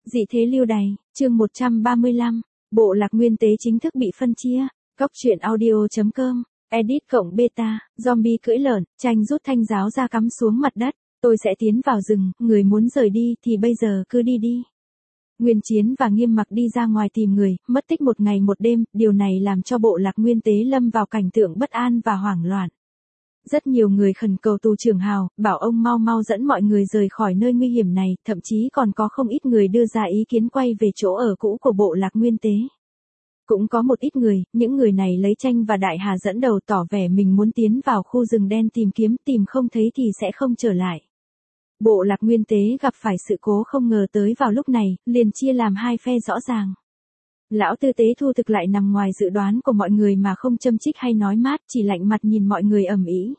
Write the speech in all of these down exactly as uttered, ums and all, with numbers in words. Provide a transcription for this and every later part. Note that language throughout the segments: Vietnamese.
Dị thế lưu đày, chương một trăm ba mươi lăm, bộ lạc nguyên tế chính thức bị phân chia. Cóc truyện audio.com, edit cộng beta, zombie cưỡi lợn, tranh rút thanh giáo ra cắm xuống mặt đất. Tôi sẽ tiến vào rừng, người muốn rời đi thì bây giờ cứ đi đi. Nguyên Chiến và Nghiêm Mặc đi ra ngoài tìm người, mất tích một ngày một đêm, điều này làm cho bộ lạc nguyên tế lâm vào cảnh tượng bất an và hoảng loạn. Rất nhiều người khẩn cầu tù trưởng Hào, bảo ông mau mau dẫn mọi người rời khỏi nơi nguy hiểm này, thậm chí còn có không ít người đưa ra ý kiến quay về chỗ ở cũ của bộ lạc nguyên tế. Cũng có một ít người, những người này lấy Tranh và Đại Hà dẫn đầu tỏ vẻ mình muốn tiến vào khu rừng đen tìm kiếm, tìm không thấy thì sẽ không trở lại. Bộ lạc nguyên tế gặp phải sự cố không ngờ tới vào lúc này, liền chia làm hai phe rõ ràng. Lão tư tế thu thực lại nằm ngoài dự đoán của mọi người mà không châm chích hay nói mát, chỉ lạnh mặt nhìn mọi người ầm ĩ.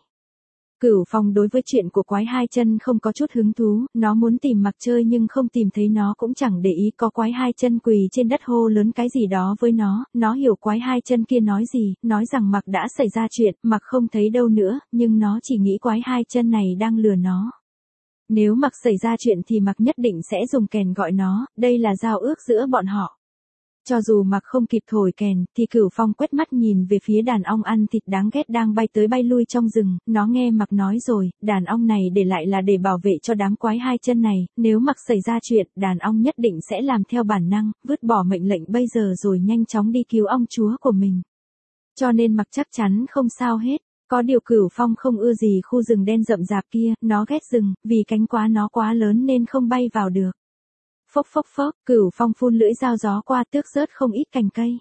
Cửu Phong đối với chuyện của quái hai chân không có chút hứng thú, nó muốn tìm Mặc chơi nhưng không tìm thấy nó cũng chẳng để ý, có quái hai chân quỳ trên đất hô lớn cái gì đó với nó, nó hiểu quái hai chân kia nói gì, nói rằng Mặc đã xảy ra chuyện, Mặc không thấy đâu nữa, nhưng nó chỉ nghĩ quái hai chân này đang lừa nó. Nếu Mặc xảy ra chuyện thì Mặc nhất định sẽ dùng kèn gọi nó, đây là giao ước giữa bọn họ. Cho dù Mặc không kịp thổi kèn, thì Cửu Phong quét mắt nhìn về phía đàn ong ăn thịt đáng ghét đang bay tới bay lui trong rừng, nó nghe Mặc nói rồi, đàn ong này để lại là để bảo vệ cho đám quái hai chân này, nếu Mặc xảy ra chuyện, đàn ong nhất định sẽ làm theo bản năng, vứt bỏ mệnh lệnh bây giờ rồi nhanh chóng đi cứu ong chúa của mình. Cho nên Mặc chắc chắn không sao hết. Có điều Cửu Phong không ưa gì khu rừng đen rậm rạp kia, nó ghét rừng, vì cánh quá nó quá lớn nên không bay vào được. Phốc phốc phốc, Cửu Phong phun lưỡi dao gió qua tước rớt không ít cành cây.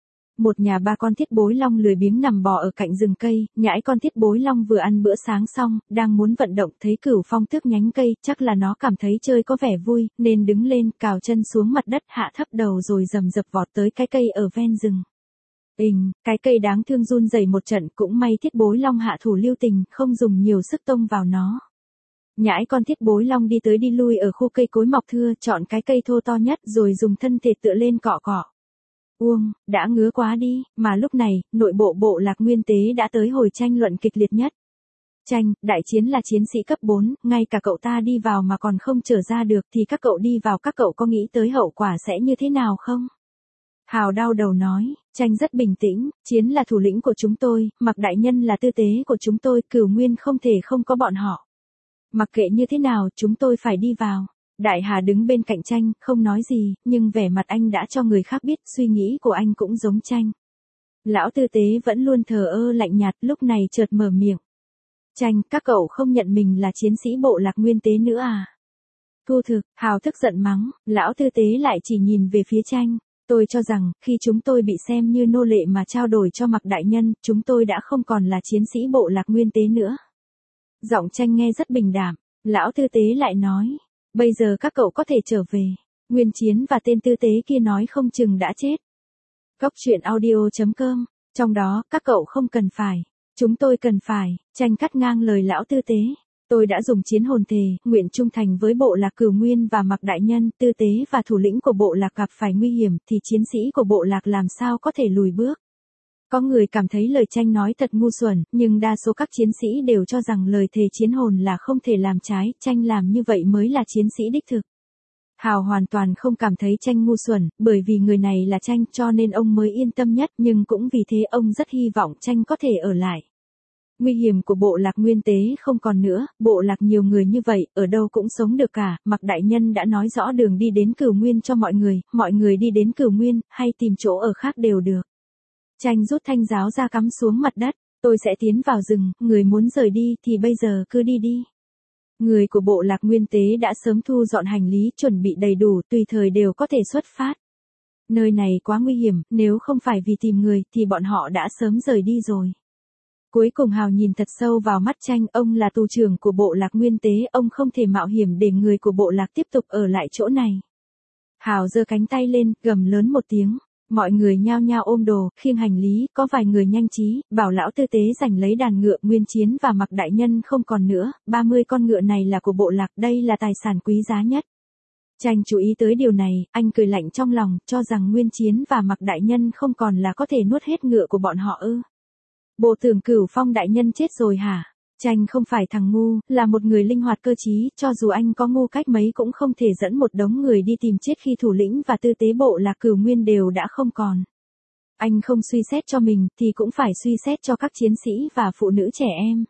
Một nhà ba con thiết bối long lười biếng nằm bò ở cạnh rừng cây, nhãi con thiết bối long vừa ăn bữa sáng xong, đang muốn vận động thấy Cửu Phong tước nhánh cây, chắc là nó cảm thấy chơi có vẻ vui, nên đứng lên, cào chân xuống mặt đất hạ thấp đầu rồi rầm rập vọt tới cái cây ở ven rừng. Ình, cái cây đáng thương run rẩy một trận, cũng may thiết bối long hạ thủ lưu tình, không dùng nhiều sức tông vào nó. Nhãi con thiết bối long đi tới đi lui ở khu cây cối mọc thưa, chọn cái cây thô to nhất rồi dùng thân thể tựa lên cọ cọ. Uông, đã ngứa quá đi, mà lúc này, nội bộ bộ lạc nguyên tế đã tới hồi tranh luận kịch liệt nhất. Tranh, đại chiến là chiến sĩ cấp bốn, ngay cả cậu ta đi vào mà còn không trở ra được thì các cậu đi vào các cậu có nghĩ tới hậu quả sẽ như thế nào không? Hào đau đầu nói, Tranh rất bình tĩnh, Chiến là thủ lĩnh của chúng tôi, Mặc đại nhân là tư tế của chúng tôi, Cửu Nguyên không thể không có bọn họ. Mặc kệ như thế nào, chúng tôi phải đi vào. Đại Hà đứng bên cạnh Tranh, không nói gì, nhưng vẻ mặt anh đã cho người khác biết, suy nghĩ của anh cũng giống Tranh. Lão tư tế vẫn luôn thờ ơ lạnh nhạt, lúc này chợt mở miệng. Tranh, các cậu không nhận mình là chiến sĩ bộ lạc nguyên tế nữa à? Thu thực, Hào tức giận mắng, lão tư tế lại chỉ nhìn về phía Tranh. Tôi cho rằng, khi chúng tôi bị xem như nô lệ mà trao đổi cho Mặc đại nhân, chúng tôi đã không còn là chiến sĩ bộ lạc nguyên tế nữa. Giọng Tranh nghe rất bình đạm, lão tư tế lại nói, bây giờ các cậu có thể trở về. Nguyên Chiến và tên tư tế kia nói không chừng đã chết. Cóc truyện audio.com, trong đó, các cậu không cần phải, chúng tôi cần phải. Tranh cắt ngang lời lão tư tế. Tôi đã dùng chiến hồn thề, nguyện trung thành với bộ lạc Cửu Nguyên và Mặc đại nhân, tư tế và thủ lĩnh của bộ lạc gặp phải nguy hiểm thì chiến sĩ của bộ lạc làm sao có thể lùi bước. Có người cảm thấy lời Tranh nói thật ngu xuẩn, nhưng đa số các chiến sĩ đều cho rằng lời thề chiến hồn là không thể làm trái, Tranh làm như vậy mới là chiến sĩ đích thực. Hào hoàn toàn không cảm thấy Tranh ngu xuẩn, bởi vì người này là Tranh cho nên ông mới yên tâm nhất, nhưng cũng vì thế ông rất hy vọng Tranh có thể ở lại. Nguy hiểm của bộ lạc nguyên tế không còn nữa, bộ lạc nhiều người như vậy, ở đâu cũng sống được cả, Mặc đại nhân đã nói rõ đường đi đến Cửu Nguyên cho mọi người, mọi người đi đến Cửu Nguyên, hay tìm chỗ ở khác đều được. Tranh rút thanh giáo ra cắm xuống mặt đất, tôi sẽ tiến vào rừng, người muốn rời đi thì bây giờ cứ đi đi. Người của bộ lạc nguyên tế đã sớm thu dọn hành lý, chuẩn bị đầy đủ, tùy thời đều có thể xuất phát. Nơi này quá nguy hiểm, nếu không phải vì tìm người thì bọn họ đã sớm rời đi rồi. Cuối cùng Hào nhìn thật sâu vào mắt Tranh, ông là tù trưởng của bộ lạc nguyên tế, ông không thể mạo hiểm để người của bộ lạc tiếp tục ở lại chỗ này. Hào giơ cánh tay lên, gầm lớn một tiếng. Mọi người nhao nhao ôm đồ, khiêng hành lý, có vài người nhanh trí, bảo lão tư tế giành lấy đàn ngựa. Nguyên Chiến và Mặc đại nhân không còn nữa, ba mươi con ngựa này là của bộ lạc, đây là tài sản quý giá nhất. Tranh chú ý tới điều này, anh cười lạnh trong lòng, cho rằng Nguyên Chiến và Mặc đại nhân không còn là có thể nuốt hết ngựa của bọn họ ư. Bộ tưởng Cửu Phong đại nhân chết rồi hả? Tranh không phải thằng ngu, là một người linh hoạt cơ trí, cho dù anh có ngu cách mấy cũng không thể dẫn một đống người đi tìm chết khi thủ lĩnh và tư tế bộ lạc Cửu Nguyên đều đã không còn. Anh không suy xét cho mình, thì cũng phải suy xét cho các chiến sĩ và phụ nữ trẻ em.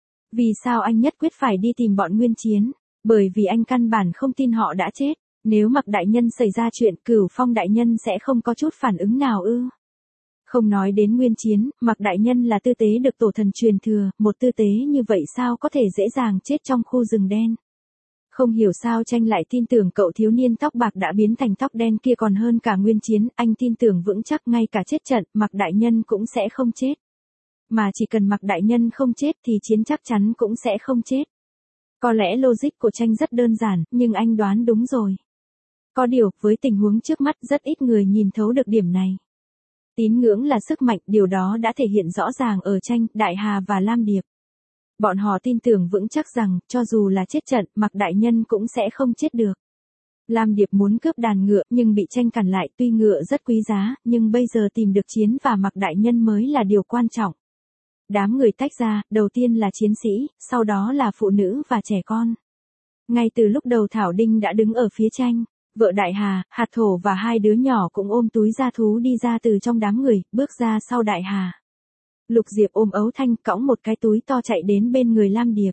Vì sao anh nhất quyết phải đi tìm bọn Nguyên Chiến? Bởi vì anh căn bản không tin họ đã chết. Nếu Mạc đại nhân xảy ra chuyện, Cửu Phong đại nhân sẽ không có chút phản ứng nào ư? Không nói đến Nguyên Chiến, Mạc đại nhân là tư tế được tổ thần truyền thừa, một tư tế như vậy sao có thể dễ dàng chết trong khu rừng đen. Không hiểu sao Tranh lại tin tưởng cậu thiếu niên tóc bạc đã biến thành tóc đen kia còn hơn cả Nguyên Chiến, anh tin tưởng vững chắc ngay cả chết trận, Mạc đại nhân cũng sẽ không chết. Mà chỉ cần Mạc đại nhân không chết thì Chiến chắc chắn cũng sẽ không chết. Có lẽ logic của Tranh rất đơn giản, nhưng anh đoán đúng rồi. Có điều, với tình huống trước mắt rất ít người nhìn thấu được điểm này. Tín ngưỡng là sức mạnh, điều đó đã thể hiện rõ ràng ở Tranh, Đại Hà và Lam Điệp. Bọn họ tin tưởng vững chắc rằng, cho dù là chết trận, Mạc đại nhân cũng sẽ không chết được. Lam Điệp muốn cướp đàn ngựa, nhưng bị Tranh cản lại, tuy ngựa rất quý giá, nhưng bây giờ tìm được Chiến và Mạc đại nhân mới là điều quan trọng. Đám người tách ra, đầu tiên là chiến sĩ, sau đó là phụ nữ và trẻ con. Ngay từ lúc đầu Thảo Đinh đã đứng ở phía Tranh. Vợ Đại Hà, Hạt Thổ và hai đứa nhỏ cũng ôm túi da thú đi ra từ trong đám người, bước ra sau Đại Hà. Lục Diệp ôm Ấu Thanh cõng một cái túi to chạy đến bên người Lam Điệp.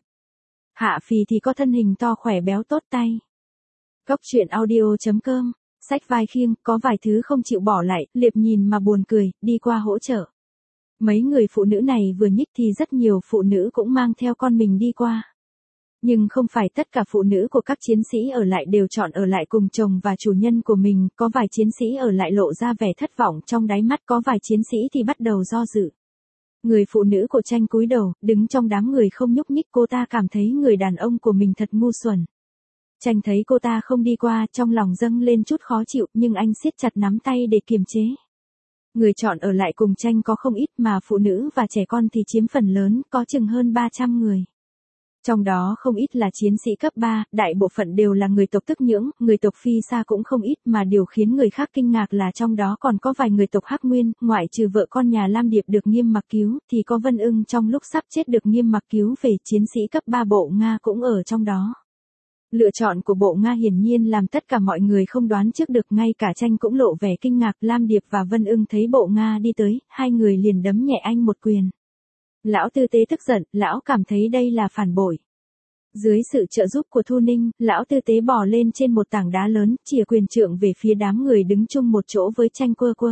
Hạ Phì thì có thân hình to khỏe béo tốt tay. Cốc truyện audio chấm com, sách vai khiêng, có vài thứ không chịu bỏ lại, Liệp nhìn mà buồn cười, đi qua hỗ trợ. Mấy người phụ nữ này vừa nhích thì rất nhiều phụ nữ cũng mang theo con mình đi qua. Nhưng không phải tất cả phụ nữ của các chiến sĩ ở lại đều chọn ở lại cùng chồng và chủ nhân của mình, có vài chiến sĩ ở lại lộ ra vẻ thất vọng trong đáy mắt, có vài chiến sĩ thì bắt đầu do dự. Người phụ nữ của Tranh cúi đầu, đứng trong đám người không nhúc nhích, cô ta cảm thấy người đàn ông của mình thật ngu xuẩn. Tranh thấy cô ta không đi qua, trong lòng dâng lên chút khó chịu, nhưng anh siết chặt nắm tay để kiềm chế. Người chọn ở lại cùng Tranh có không ít, mà phụ nữ và trẻ con thì chiếm phần lớn, có chừng hơn ba trăm người. Trong đó không ít là chiến sĩ cấp ba, đại bộ phận đều là người tộc Tức Nhưỡng, người tộc Phi Sa cũng không ít, mà điều khiến người khác kinh ngạc là trong đó còn có vài người tộc Hắc Nguyên, ngoại trừ vợ con nhà Lam Điệp được Nghiêm Mặc cứu, thì có Vân Ưng trong lúc sắp chết được Nghiêm Mặc cứu về, chiến sĩ cấp ba bộ Nga cũng ở trong đó. Lựa chọn của bộ Nga hiển nhiên làm tất cả mọi người không đoán trước được, ngay cả Tranh cũng lộ vẻ kinh ngạc. Lam Điệp và Vân Ưng thấy bộ Nga đi tới, hai người liền đấm nhẹ anh một quyền. Lão tư tế tức giận, lão cảm thấy đây là phản bội. Dưới sự trợ giúp của Thu Ninh, lão tư tế bò lên trên một tảng đá lớn, chìa quyền trượng về phía đám người đứng chung một chỗ với Tranh quơ quơ.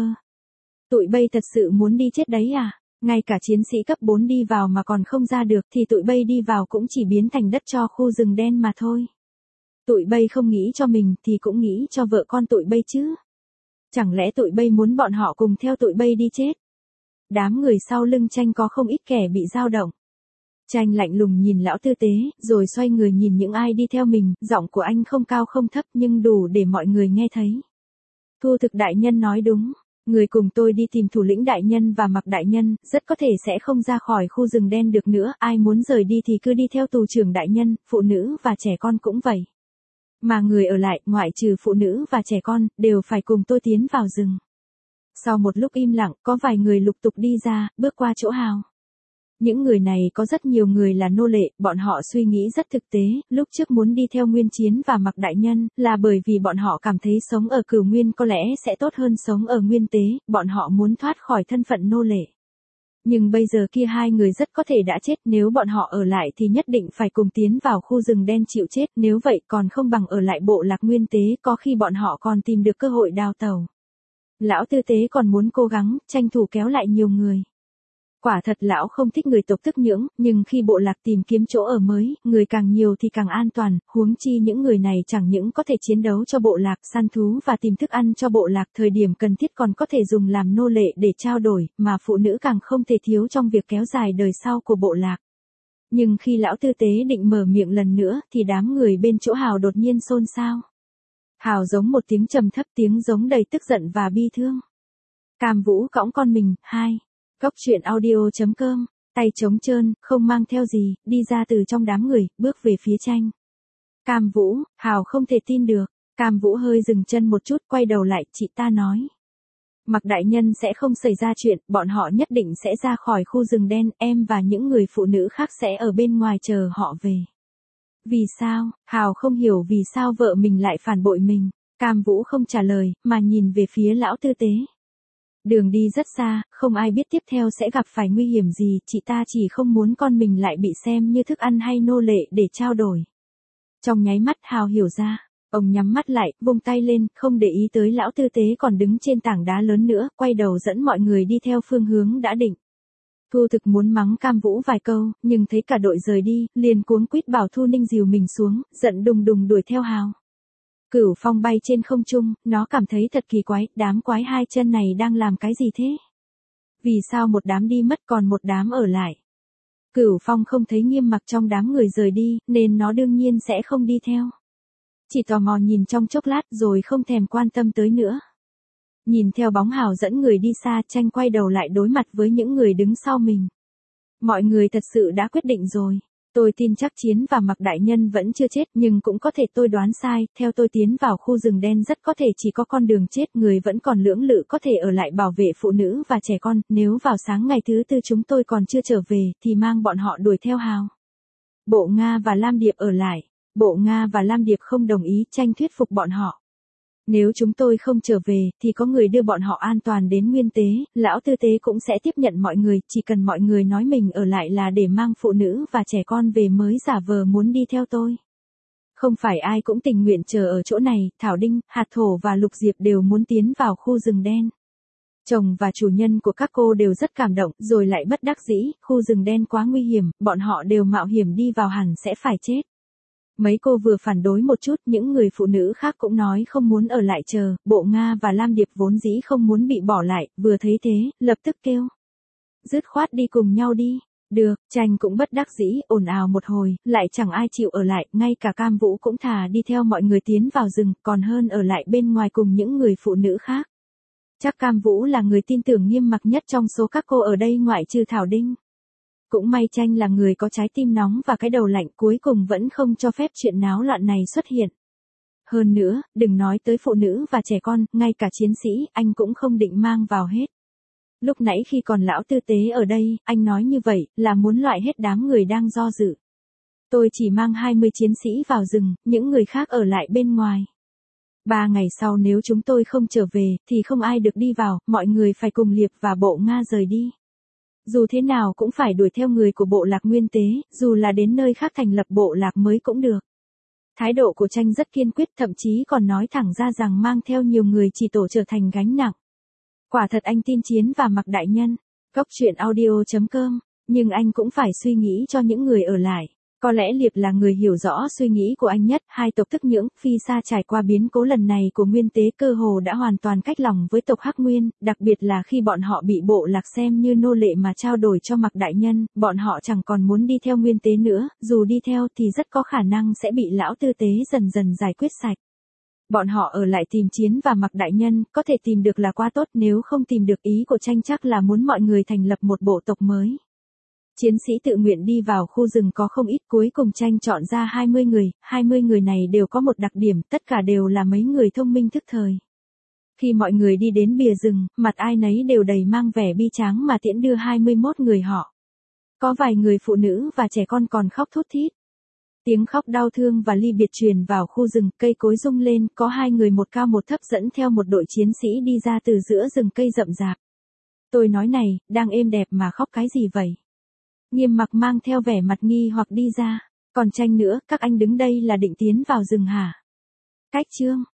Tụi bay thật sự muốn đi chết đấy à? Ngay cả chiến sĩ cấp bốn đi vào mà còn không ra được thì tụi bay đi vào cũng chỉ biến thành đất cho khu rừng đen mà thôi. Tụi bay không nghĩ cho mình thì cũng nghĩ cho vợ con tụi bay chứ. Chẳng lẽ tụi bay muốn bọn họ cùng theo tụi bay đi chết? Đám người sau lưng Tranh có không ít kẻ bị dao động. Tranh lạnh lùng nhìn lão tư tế, rồi xoay người nhìn những ai đi theo mình, giọng của anh không cao không thấp nhưng đủ để mọi người nghe thấy. Thu Thực đại nhân nói đúng, người cùng tôi đi tìm thủ lĩnh đại nhân và Mạc đại nhân, rất có thể sẽ không ra khỏi khu rừng đen được nữa, ai muốn rời đi thì cứ đi theo tù trưởng đại nhân, phụ nữ và trẻ con cũng vậy. Mà người ở lại, ngoại trừ phụ nữ và trẻ con, đều phải cùng tôi tiến vào rừng. Sau một lúc im lặng, có vài người lục tục đi ra, bước qua chỗ Hào. Những người này có rất nhiều người là nô lệ, bọn họ suy nghĩ rất thực tế, lúc trước muốn đi theo Nguyên Chiến và Mạc đại nhân, là bởi vì bọn họ cảm thấy sống ở Cửu Nguyên có lẽ sẽ tốt hơn sống ở Nguyên Tế, bọn họ muốn thoát khỏi thân phận nô lệ. Nhưng bây giờ kia hai người rất có thể đã chết, nếu bọn họ ở lại thì nhất định phải cùng tiến vào khu rừng đen chịu chết, nếu vậy còn không bằng ở lại bộ lạc Nguyên Tế, có khi bọn họ còn tìm được cơ hội đào tẩu. Lão tư tế còn muốn cố gắng, tranh thủ kéo lại nhiều người. Quả thật lão không thích người tộc Tức Nhưỡng, nhưng khi bộ lạc tìm kiếm chỗ ở mới, người càng nhiều thì càng an toàn, huống chi những người này chẳng những có thể chiến đấu cho bộ lạc, săn thú và tìm thức ăn cho bộ lạc, thời điểm cần thiết còn có thể dùng làm nô lệ để trao đổi, mà phụ nữ càng không thể thiếu trong việc kéo dài đời sau của bộ lạc. Nhưng khi lão tư tế định mở miệng lần nữa, thì đám người bên chỗ Hào đột nhiên xôn xao. Hào giống một tiếng trầm thấp, tiếng giống đầy tức giận và bi thương. Cam Vũ cõng con mình, hai. Cốc truyện audio chấm com, tay trống trơn, không mang theo gì, đi ra từ trong đám người, bước về phía Tranh. Cam Vũ, Hào không thể tin được. Cam Vũ hơi dừng chân một chút, quay đầu lại, chị ta nói. Mạc đại nhân sẽ không xảy ra chuyện, bọn họ nhất định sẽ ra khỏi khu rừng đen, em và những người phụ nữ khác sẽ ở bên ngoài chờ họ về. Vì sao? Hào không hiểu vì sao vợ mình lại phản bội mình. Cam Vũ không trả lời, mà nhìn về phía lão tư tế. Đường đi rất xa, không ai biết tiếp theo sẽ gặp phải nguy hiểm gì, chị ta chỉ không muốn con mình lại bị xem như thức ăn hay nô lệ để trao đổi. Trong nháy mắt Hào hiểu ra, ông nhắm mắt lại, vung tay lên, không để ý tới lão tư tế còn đứng trên tảng đá lớn nữa, quay đầu dẫn mọi người đi theo phương hướng đã định. Thu Thực muốn mắng Cam Vũ vài câu, nhưng thấy cả đội rời đi, liền cuống quýt bảo Thu Ninh dìu mình xuống, giận đùng đùng đuổi theo Hào. Cửu Phong bay trên không trung, nó cảm thấy thật kỳ quái, đám quái hai chân này đang làm cái gì thế? Vì sao một đám đi mất còn một đám ở lại? Cửu Phong không thấy Nghiêm Mặc trong đám người rời đi, nên nó đương nhiên sẽ không đi theo. Chỉ tò mò nhìn trong chốc lát rồi không thèm quan tâm tới nữa. Nhìn theo bóng Hào dẫn người đi xa, Tranh quay đầu lại đối mặt với những người đứng sau mình. Mọi người thật sự đã quyết định rồi. Tôi tin chắc Chiến và Mạc đại nhân vẫn chưa chết, nhưng cũng có thể tôi đoán sai, theo tôi tiến vào khu rừng đen rất có thể chỉ có con đường chết, người vẫn còn lưỡng lự có thể ở lại bảo vệ phụ nữ và trẻ con, nếu vào sáng ngày thứ tư chúng tôi còn chưa trở về, thì mang bọn họ đuổi theo Hào. Bộ Nga và Lam Điệp ở lại. Bộ Nga và Lam Điệp không đồng ý, Tranh thuyết phục bọn họ. Nếu chúng tôi không trở về, thì có người đưa bọn họ an toàn đến Nguyên Tế, lão tư tế cũng sẽ tiếp nhận mọi người, chỉ cần mọi người nói mình ở lại là để mang phụ nữ và trẻ con về mới giả vờ muốn đi theo tôi. Không phải ai cũng tình nguyện chờ ở chỗ này, Thảo Đinh, Hạt Thổ và Lục Diệp đều muốn tiến vào khu rừng đen. Chồng và chủ nhân của các cô đều rất cảm động, rồi lại bất đắc dĩ, khu rừng đen quá nguy hiểm, bọn họ đều mạo hiểm đi vào hẳn sẽ phải chết. Mấy cô vừa phản đối một chút, những người phụ nữ khác cũng nói không muốn ở lại chờ, Bộ Nga và Lam Điệp vốn dĩ không muốn bị bỏ lại, vừa thấy thế, lập tức kêu. Dứt khoát đi cùng nhau đi. Được, Tranh cũng bất đắc dĩ, ồn ào một hồi, lại chẳng ai chịu ở lại, ngay cả Cam Vũ cũng thà đi theo mọi người tiến vào rừng, còn hơn ở lại bên ngoài cùng những người phụ nữ khác. Chắc Cam Vũ là người tin tưởng Nghiêm Mặc nhất trong số các cô ở đây ngoại trừ Thảo Đinh. Cũng may Tranh là người có trái tim nóng và cái đầu lạnh, cuối cùng vẫn không cho phép chuyện náo loạn này xuất hiện. Hơn nữa, đừng nói tới phụ nữ và trẻ con, ngay cả chiến sĩ, anh cũng không định mang vào hết. Lúc nãy khi còn lão tư tế ở đây, anh nói như vậy, là muốn loại hết đám người đang do dự. Tôi chỉ mang hai mươi chiến sĩ vào rừng, những người khác ở lại bên ngoài. Ba ngày sau nếu chúng tôi không trở về, thì không ai được đi vào, mọi người phải cùng Liệp và Bộ Nga rời đi. Dù thế nào cũng phải đuổi theo người của bộ lạc Nguyên Tế, dù là đến nơi khác thành lập bộ lạc mới cũng được. Thái độ của Tranh rất kiên quyết, thậm chí còn nói thẳng ra rằng mang theo nhiều người chỉ tổ trở thành gánh nặng. Quả thật anh tin Chiến và Mạc đại nhân. Góc truyện audio chấm com, nhưng anh cũng phải suy nghĩ cho những người ở lại. Có lẽ Liệp là người hiểu rõ suy nghĩ của anh nhất, hai tộc Tức Nhưỡng, Phi Sa trải qua biến cố lần này của Nguyên Tế cơ hồ đã hoàn toàn cách lòng với tộc Hắc Nguyên, đặc biệt là khi bọn họ bị bộ lạc xem như nô lệ mà trao đổi cho Mạc đại nhân, bọn họ chẳng còn muốn đi theo Nguyên Tế nữa, dù đi theo thì rất có khả năng sẽ bị lão tư tế dần dần giải quyết sạch. Bọn họ ở lại tìm Chiến và Mạc đại nhân, có thể tìm được là quá tốt, nếu không tìm được ý của Tranh chắc là muốn mọi người thành lập một bộ tộc mới. Chiến sĩ tự nguyện đi vào khu rừng có không ít, cuối cùng Tranh chọn ra hai mươi người, hai mươi người này đều có một đặc điểm, tất cả đều là mấy người thông minh thức thời. Khi mọi người đi đến bìa rừng, mặt ai nấy đều đầy mang vẻ bi tráng mà tiễn đưa hai mươi mốt người họ. Có vài người phụ nữ và trẻ con còn khóc thút thít. Tiếng khóc đau thương và ly biệt truyền vào khu rừng, cây cối rung lên, có hai người một cao một thấp dẫn theo một đội chiến sĩ đi ra từ giữa rừng cây rậm rạp. Tôi nói này, đang êm đẹp mà khóc cái gì vậy? Nghiêm Mặc mang theo vẻ mặt nghi hoặc đi ra. Còn Tranh nữa, các anh đứng đây là định tiến vào rừng hả? Cách chương.